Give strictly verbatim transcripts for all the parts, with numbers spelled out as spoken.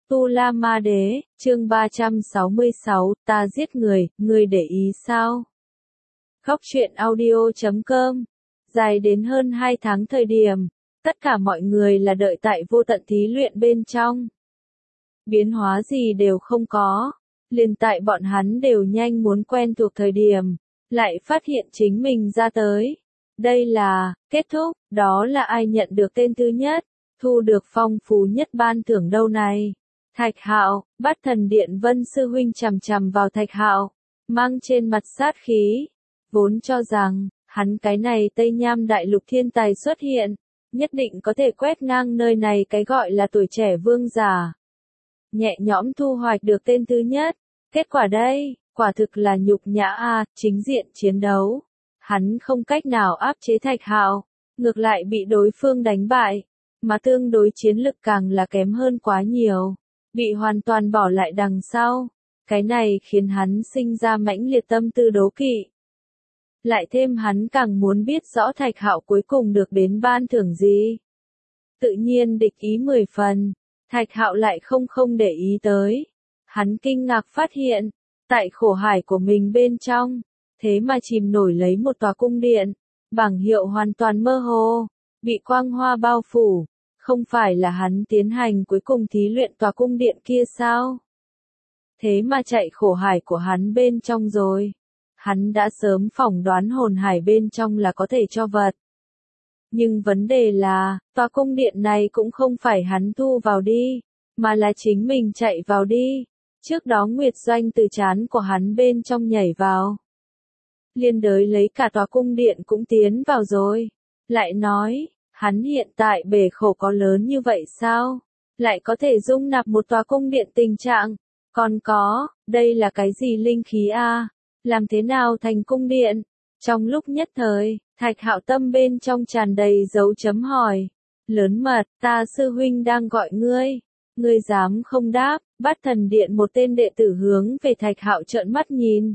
Tu La Ma Đế, chương ba trăm sáu mươi sáu, ta giết người, ngươi để ý sao? Góc truyện audio chấm com. Dài đến hơn hai tháng thời điểm, tất cả mọi người là đợi tại vô tận thí luyện bên trong. Biến hóa gì đều không có, liền tại bọn hắn đều nhanh muốn quen thuộc thời điểm, lại phát hiện chính mình ra tới. Đây là, kết thúc, đó là ai nhận được tên thứ nhất, thu được phong phú nhất ban thưởng đâu này. Thạch Hạo, Bát Thần Điện Vân sư huynh chằm chằm vào Thạch Hạo, mang trên mặt sát khí, vốn cho rằng, hắn cái này Tây Nham đại lục thiên tài xuất hiện, nhất định có thể quét ngang nơi này cái gọi là tuổi trẻ vương giả. Nhẹ nhõm thu hoạch được tên thứ nhất, kết quả đây, quả thực là nhục nhã a, chính diện chiến đấu. Hắn không cách nào áp chế Thạch Hạo, ngược lại bị đối phương đánh bại, mà tương đối chiến lực càng là kém hơn quá nhiều, bị hoàn toàn bỏ lại đằng sau. Cái này khiến hắn sinh ra mãnh liệt tâm tư đố kỵ. Lại thêm hắn càng muốn biết rõ Thạch Hạo cuối cùng được đến ban thưởng gì. Tự nhiên địch ý mười phần, Thạch Hạo lại không không để ý tới. Hắn kinh ngạc phát hiện, tại khổ hải của mình bên trong, thế mà chìm nổi lấy một tòa cung điện, bảng hiệu hoàn toàn mơ hồ, bị quang hoa bao phủ, không phải là hắn tiến hành cuối cùng thí luyện tòa cung điện kia sao? Thế mà chạy khổ hải của hắn bên trong rồi. Hắn đã sớm phỏng đoán hồn hải bên trong là có thể cho vật. Nhưng vấn đề là, tòa cung điện này cũng không phải hắn thu vào đi, mà là chính mình chạy vào đi. Trước đó Nguyệt Doanh từ trán của hắn bên trong nhảy vào. Liên đới lấy cả tòa cung điện cũng tiến vào rồi. Lại nói, hắn hiện tại bể khổ có lớn như vậy sao? Lại có thể dung nạp một tòa cung điện tình trạng. Còn có, đây là cái gì linh khí a? Làm thế nào thành cung điện? Trong lúc nhất thời, Thạch Hạo tâm bên trong tràn đầy dấu chấm hỏi. Lớn mật, ta sư huynh đang gọi ngươi. Ngươi dám không đáp? Bát Thần Điện một tên đệ tử hướng về Thạch Hạo trợn mắt nhìn.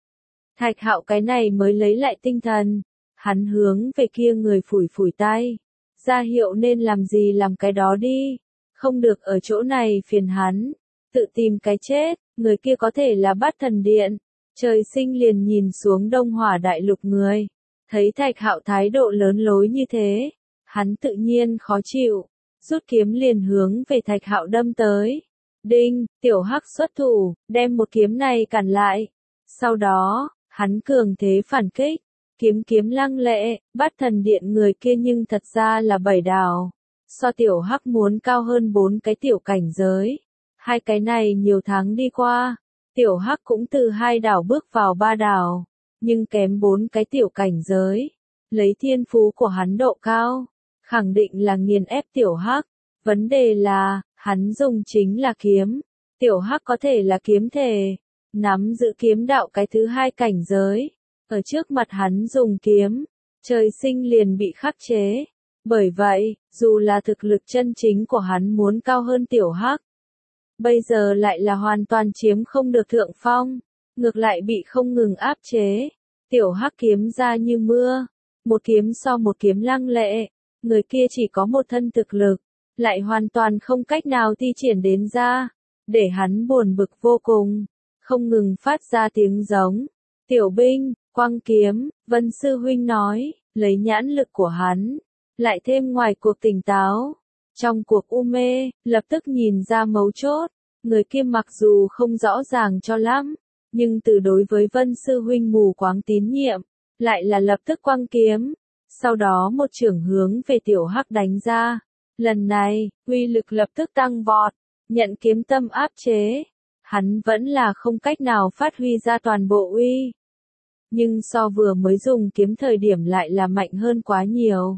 Thạch Hạo cái này mới lấy lại tinh thần. Hắn hướng về kia người phủi phủi tay. Ra hiệu nên làm gì làm cái đó đi. Không được ở chỗ này phiền hắn. Tự tìm cái chết, người kia có thể là Bát Thần Điện. Trời sinh liền nhìn xuống Đông Hỏa đại lục người. Thấy Thạch Hạo thái độ lớn lối như thế. Hắn tự nhiên khó chịu. Rút kiếm liền hướng về Thạch Hạo đâm tới. Đinh, tiểu hắc xuất thủ, đem một kiếm này cản lại. Sau đó, hắn cường thế phản kích. Kiếm kiếm lăng lệ, Bát Thần Điện người kia nhưng thật ra là bảy đào. So tiểu hắc muốn cao hơn bốn cái tiểu cảnh giới. Hai cái này nhiều tháng đi qua. Tiểu hắc cũng từ hai đảo bước vào ba đảo. Nhưng kém bốn cái tiểu cảnh giới. Lấy thiên phú của hắn độ cao. Khẳng định là nghiền ép tiểu hắc. Vấn đề là, hắn dùng chính là kiếm. Tiểu hắc có thể là kiếm thể. Nắm giữ kiếm đạo cái thứ hai cảnh giới. Ở trước mặt hắn dùng kiếm. Trời sinh liền bị khắc chế. Bởi vậy, dù là thực lực chân chính của hắn muốn cao hơn tiểu hắc. Bây giờ lại là hoàn toàn chiếm không được thượng phong. Ngược lại bị không ngừng áp chế. Tiểu hắc kiếm ra như mưa. Một kiếm so một kiếm lăng lệ. Người kia chỉ có một thân thực lực. Lại hoàn toàn không cách nào thi triển đến ra. Để hắn buồn bực vô cùng. Không ngừng phát ra tiếng giống. Tiểu binh, quang kiếm, Vân sư huynh nói. Lấy nhãn lực của hắn. Lại thêm ngoài cuộc tỉnh táo. Trong cuộc u mê, lập tức nhìn ra mấu chốt. Người kia mặc dù không rõ ràng cho lắm. Nhưng từ đối với Vân sư huynh mù quáng tín nhiệm. Lại là lập tức quang kiếm. Sau đó một chưởng hướng về tiểu hắc đánh ra. Lần này, uy lực lập tức tăng vọt, nhận kiếm tâm áp chế. Hắn vẫn là không cách nào phát huy ra toàn bộ uy. Nhưng so vừa mới dùng kiếm thời điểm lại là mạnh hơn quá nhiều.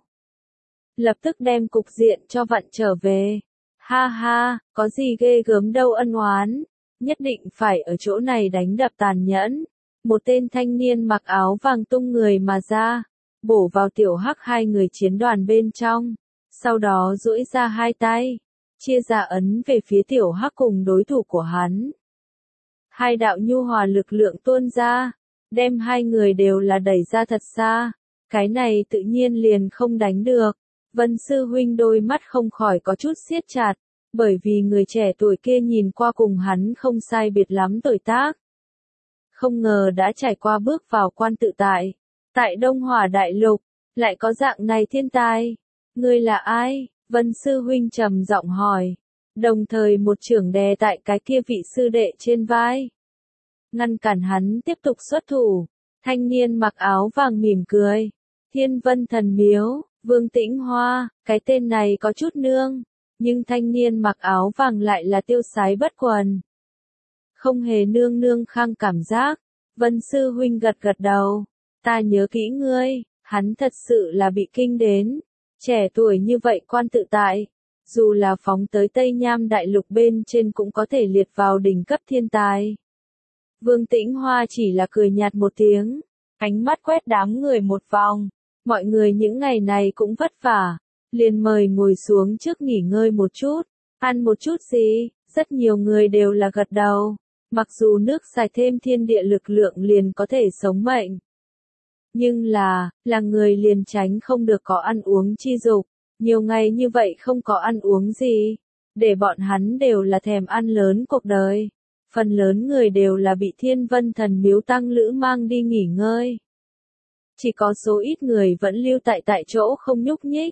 Lập tức đem cục diện cho vặn trở về. Ha ha, có gì ghê gớm đâu ân oán. Nhất định phải ở chỗ này đánh đập tàn nhẫn. Một tên thanh niên mặc áo vàng tung người mà ra. Bổ vào tiểu hắc hai người chiến đoàn bên trong. Sau đó duỗi ra hai tay, chia ra ấn về phía tiểu hắc cùng đối thủ của hắn. Hai đạo nhu hòa lực lượng tuôn ra, đem hai người đều là đẩy ra thật xa. Cái này tự nhiên liền không đánh được. Vân sư huynh đôi mắt không khỏi có chút siết chặt, bởi vì người trẻ tuổi kia nhìn qua cùng hắn không sai biệt lắm tuổi tác. Không ngờ đã trải qua bước vào quan tự tại, tại Đông Hỏa Đại Lục, lại có dạng này thiên tài. Ngươi là ai? Vân sư huynh trầm giọng hỏi, đồng thời một chưởng đè tại cái kia vị sư đệ trên vai. Ngăn cản hắn tiếp tục xuất thủ, thanh niên mặc áo vàng mỉm cười. Thiên Vân Thần Miếu, Vương Tĩnh Hoa, cái tên này có chút nương, nhưng thanh niên mặc áo vàng lại là tiêu sái bất quần. Không hề nương nương khang cảm giác, Vân sư huynh gật gật đầu, ta nhớ kỹ ngươi, hắn thật sự là bị kinh đến, trẻ tuổi như vậy quan tự tại, dù là phóng tới Tây Nham Đại Lục bên trên cũng có thể liệt vào đỉnh cấp thiên tài. Vương Tĩnh Hoa chỉ là cười nhạt một tiếng, ánh mắt quét đám người một vòng, mọi người những ngày này cũng vất vả, liền mời ngồi xuống trước nghỉ ngơi một chút, ăn một chút gì, rất nhiều người đều là gật đầu, mặc dù nước xài thêm thiên địa lực lượng liền có thể sống mệnh. Nhưng là, là người liền tránh không được có ăn uống chi dục, nhiều ngày như vậy không có ăn uống gì, để bọn hắn đều là thèm ăn lớn cuộc đời. Phần lớn người đều là bị Thiên Vân Thần Miếu tăng lữ mang đi nghỉ ngơi. Chỉ có số ít người vẫn lưu tại tại chỗ không nhúc nhích.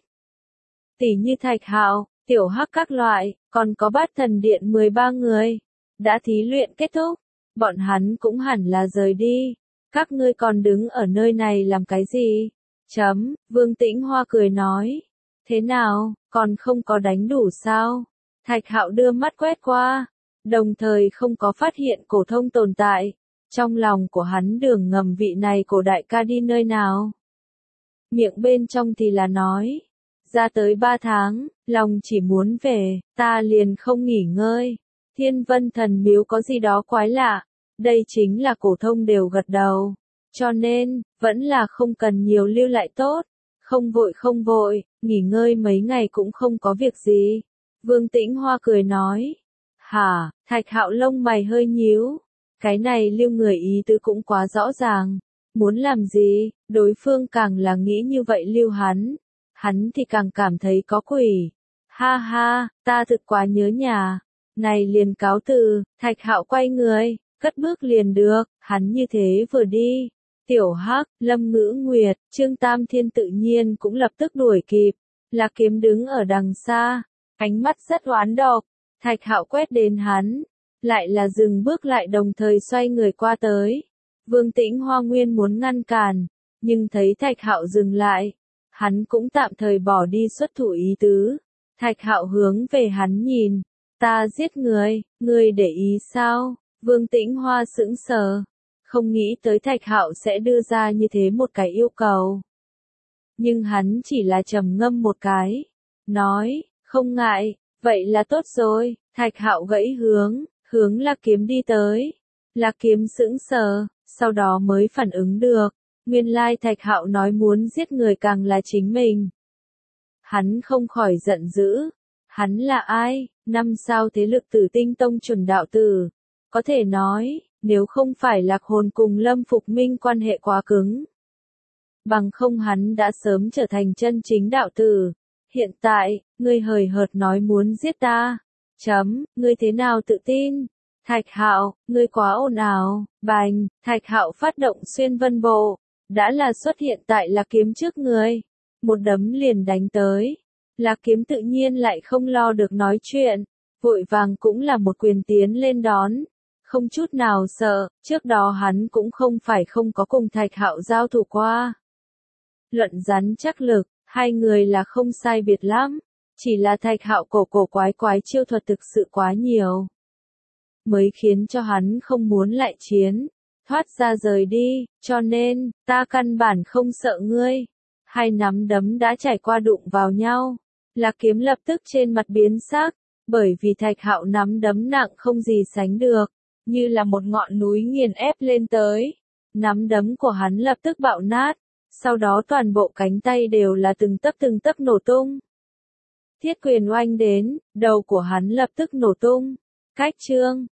Tỷ như Thạch Hạo, Tiểu Hắc các loại, còn có Bát Thần Điện mười ba người. Đã thí luyện kết thúc, bọn hắn cũng hẳn là rời đi. Các ngươi còn đứng ở nơi này làm cái gì? Chấm, Vương Tĩnh Hoa cười nói. Thế nào, còn không có đánh đủ sao? Thạch Hạo đưa mắt quét qua, đồng thời không có phát hiện cổ thông tồn tại. Trong lòng của hắn đường ngầm vị này cổ đại ca đi nơi nào? Miệng bên trong thì là nói. Ra tới ba tháng, lòng chỉ muốn về, ta liền không nghỉ ngơi. Thiên Vân Thần Miếu có gì đó quái lạ. Đây chính là cổ thông đều gật đầu. Cho nên, vẫn là không cần nhiều lưu lại tốt. Không vội không vội, nghỉ ngơi mấy ngày cũng không có việc gì. Vương Tĩnh Hoa cười nói. Hả, Thạch Hạo lông mày hơi nhíu. Cái này lưu người ý tứ cũng quá rõ ràng. Muốn làm gì, đối phương càng là nghĩ như vậy lưu hắn. Hắn thì càng cảm thấy có quỷ. Ha ha, ta thực quá nhớ nhà. Này liền cáo từ, Thạch Hạo quay người, cất bước liền được, hắn như thế vừa đi. Tiểu Hắc, Lâm Ngữ Nguyệt, Trương Tam Thiên tự nhiên cũng lập tức đuổi kịp. Lạc Kiếm đứng ở đằng xa, ánh mắt rất oán độc. Thạch Hạo quét đến hắn, lại là dừng bước lại đồng thời xoay người qua tới. Vương Tĩnh Hoa nguyên muốn ngăn cản, nhưng thấy Thạch Hạo dừng lại, hắn cũng tạm thời bỏ đi xuất thủ ý tứ. Thạch Hạo hướng về hắn nhìn, ta giết người, ngươi để ý sao? Vương Tĩnh Hoa sững sờ, không nghĩ tới Thạch Hạo sẽ đưa ra như thế một cái yêu cầu. Nhưng hắn chỉ là trầm ngâm một cái, nói, không ngại, vậy là tốt rồi. Thạch Hạo gãy hướng, hướng Lạc Kiếm đi tới. Lạc Kiếm sững sờ, sau đó mới phản ứng được, nguyên lai Thạch Hạo nói muốn giết người càng là chính mình. Hắn không khỏi giận dữ, hắn là ai? Năm sao thế lực Tử Tinh Tông chuẩn đạo tử. Có thể nói, nếu không phải Lạc Hồn cùng Lâm Phục Minh quan hệ quá cứng, bằng không hắn đã sớm trở thành chân chính đạo tử. Hiện tại, ngươi hời hợt nói muốn giết ta. Chấm, ngươi thế nào tự tin? Thạch Hạo, ngươi quá ồn ào. Bành, Thạch Hạo phát động xuyên vân bộ, đã là xuất hiện tại Lạc Kiếm trước người. Một đấm liền đánh tới. Lạc Kiếm tự nhiên lại không lo được nói chuyện, vội vàng cũng là một quyền tiến lên đón. Không chút nào sợ, trước đó hắn cũng không phải không có cùng Thạch Hạo giao thủ qua. Luận rắn chắc lực, hai người là không sai biệt lắm, chỉ là Thạch Hạo cổ cổ quái quái chiêu thuật thực sự quá nhiều, mới khiến cho hắn không muốn lại chiến, thoát ra rời đi, cho nên, ta căn bản không sợ ngươi. Hai nắm đấm đã trải qua đụng vào nhau, Lạc Kiếm lập tức trên mặt biến sắc, bởi vì Thạch Hạo nắm đấm nặng không gì sánh được, như là một ngọn núi nghiền ép lên tới. Nắm đấm của hắn lập tức bạo nát, sau đó toàn bộ cánh tay đều là từng tấc từng tấc nổ tung. Thiết quyền oanh đến, đầu của hắn lập tức nổ tung. Cách chương